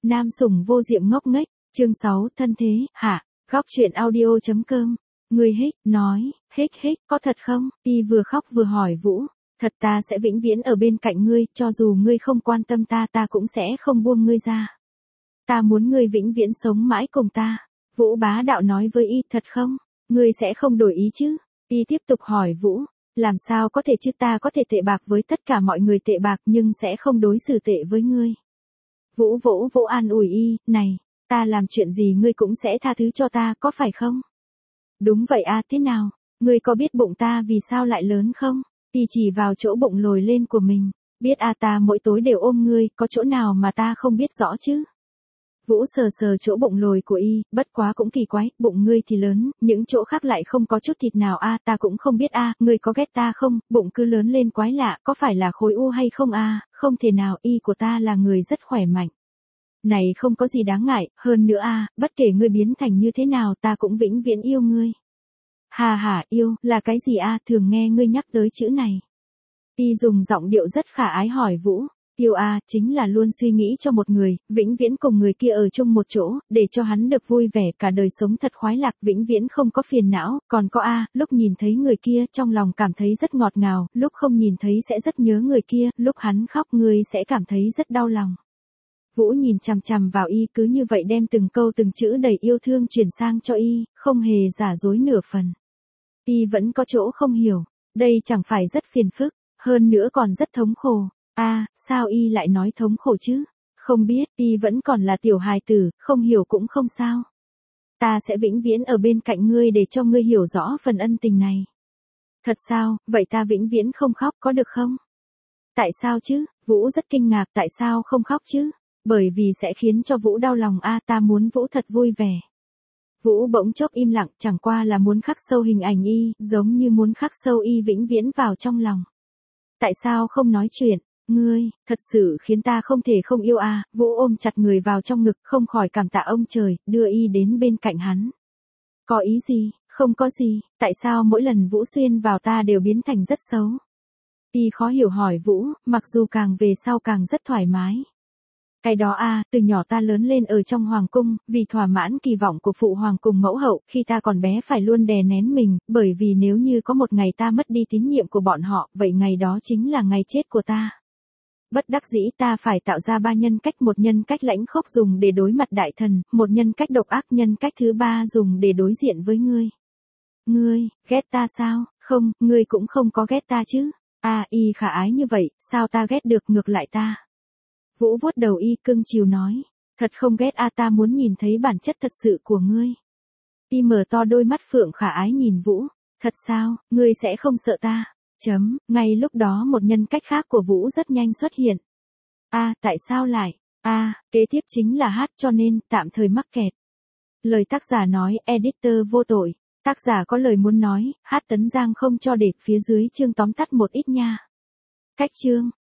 Nam sủng vô diệm ngốc nghếch, chương 6, thân thế, hạ, góc chuyện audio.com. Người hích, nói, hích, có thật không? Y vừa khóc vừa hỏi Vũ, thật ta sẽ vĩnh viễn ở bên cạnh ngươi, cho dù ngươi không quan tâm ta ta cũng sẽ không buông ngươi ra. Ta muốn ngươi vĩnh viễn sống mãi cùng ta. Vũ bá đạo nói với Y, thật không? Ngươi sẽ không đổi ý chứ? Y tiếp tục hỏi Vũ, làm sao có thể chứ, ta có thể tệ bạc với tất cả mọi người tệ bạc nhưng sẽ không đối xử tệ với ngươi. Vũ vỗ an ủi Y, này, ta làm chuyện gì ngươi cũng sẽ tha thứ cho ta, có phải không? Đúng vậy à, thế nào? Ngươi có biết bụng ta vì sao lại lớn không? Y chỉ vào chỗ bụng lồi lên của mình, biết à, ta mỗi tối đều ôm ngươi, có chỗ nào mà ta không biết rõ chứ? Vũ sờ chỗ bụng lồi của Y, bất quá cũng kỳ quái, bụng ngươi thì lớn, những chỗ khác lại không có chút thịt nào à, ta cũng không biết à, ngươi có ghét ta không, bụng cứ lớn lên quái lạ, có phải là khối u hay không à, không thể nào, Y của ta là người rất khỏe mạnh. Này không có gì đáng ngại, hơn nữa à, bất kể ngươi biến thành như thế nào ta cũng vĩnh viễn yêu ngươi. Hà yêu, là cái gì à, thường nghe ngươi nhắc tới chữ này. Y dùng giọng điệu rất khả ái hỏi Vũ. Yêu à, chính là luôn suy nghĩ cho một người, vĩnh viễn cùng người kia ở chung một chỗ, để cho hắn được vui vẻ cả đời sống thật khoái lạc, vĩnh viễn không có phiền não, còn có à, lúc nhìn thấy người kia trong lòng cảm thấy rất ngọt ngào, lúc không nhìn thấy sẽ rất nhớ người kia, lúc hắn khóc ngươi sẽ cảm thấy rất đau lòng. Vũ nhìn chằm chằm vào Y, cứ như vậy đem từng câu từng chữ đầy yêu thương truyền sang cho Y, không hề giả dối nửa phần. Y vẫn có chỗ không hiểu, đây chẳng phải rất phiền phức, hơn nữa còn rất thống khổ. À, sao Y lại nói thống khổ chứ? Không biết, Y vẫn còn là tiểu hài tử, không hiểu cũng không sao. Ta sẽ vĩnh viễn ở bên cạnh ngươi để cho ngươi hiểu rõ phần ân tình này. Thật sao, vậy ta vĩnh viễn không khóc có được không? Tại sao chứ? Vũ rất kinh ngạc, tại sao không khóc chứ? Bởi vì sẽ khiến cho Vũ đau lòng à, ta muốn Vũ thật vui vẻ. Vũ bỗng chốc im lặng, chẳng qua là muốn khắc sâu hình ảnh Y, giống như muốn khắc sâu Y vĩnh viễn vào trong lòng. Tại sao không nói chuyện? Ngươi, thật sự khiến ta không thể không yêu à, Vũ ôm chặt người vào trong ngực, không khỏi cảm tạ ông trời, đưa Y đến bên cạnh hắn. Có ý gì? Không có gì, tại sao mỗi lần Vũ xuyên vào ta đều biến thành rất xấu? Y khó hiểu hỏi Vũ, mặc dù càng về sau càng rất thoải mái. Cái đó à, từ nhỏ ta lớn lên ở trong hoàng cung, vì thỏa mãn kỳ vọng của phụ hoàng cùng mẫu hậu, khi ta còn bé phải luôn đè nén mình, bởi vì nếu như có một ngày ta mất đi tín nhiệm của bọn họ, vậy ngày đó chính là ngày chết của ta. Bất đắc dĩ ta phải tạo ra 3 nhân cách, một nhân cách lãnh khốc dùng để đối mặt đại thần, một nhân cách độc ác, nhân cách thứ 3 dùng để đối diện với ngươi. Ngươi, ghét ta sao? Không, ngươi cũng không có ghét ta chứ. À, Y khả ái như vậy, sao ta ghét được, ngược lại ta. Vũ vuốt đầu Y cưng chiều nói, thật không ghét à, ta muốn nhìn thấy bản chất thật sự của ngươi. Y mở to đôi mắt phượng khả ái nhìn Vũ, thật sao, ngươi sẽ không sợ ta? Ngay lúc đó một nhân cách khác của Vũ rất nhanh xuất hiện. À, tại sao lại? À, kế tiếp chính là hát, cho nên tạm thời mắc kẹt. Lời tác giả nói, editor vô tội. Tác giả có lời muốn nói, hát Tấn Giang không cho để phía dưới chương tóm tắt một ít nha. Cách chương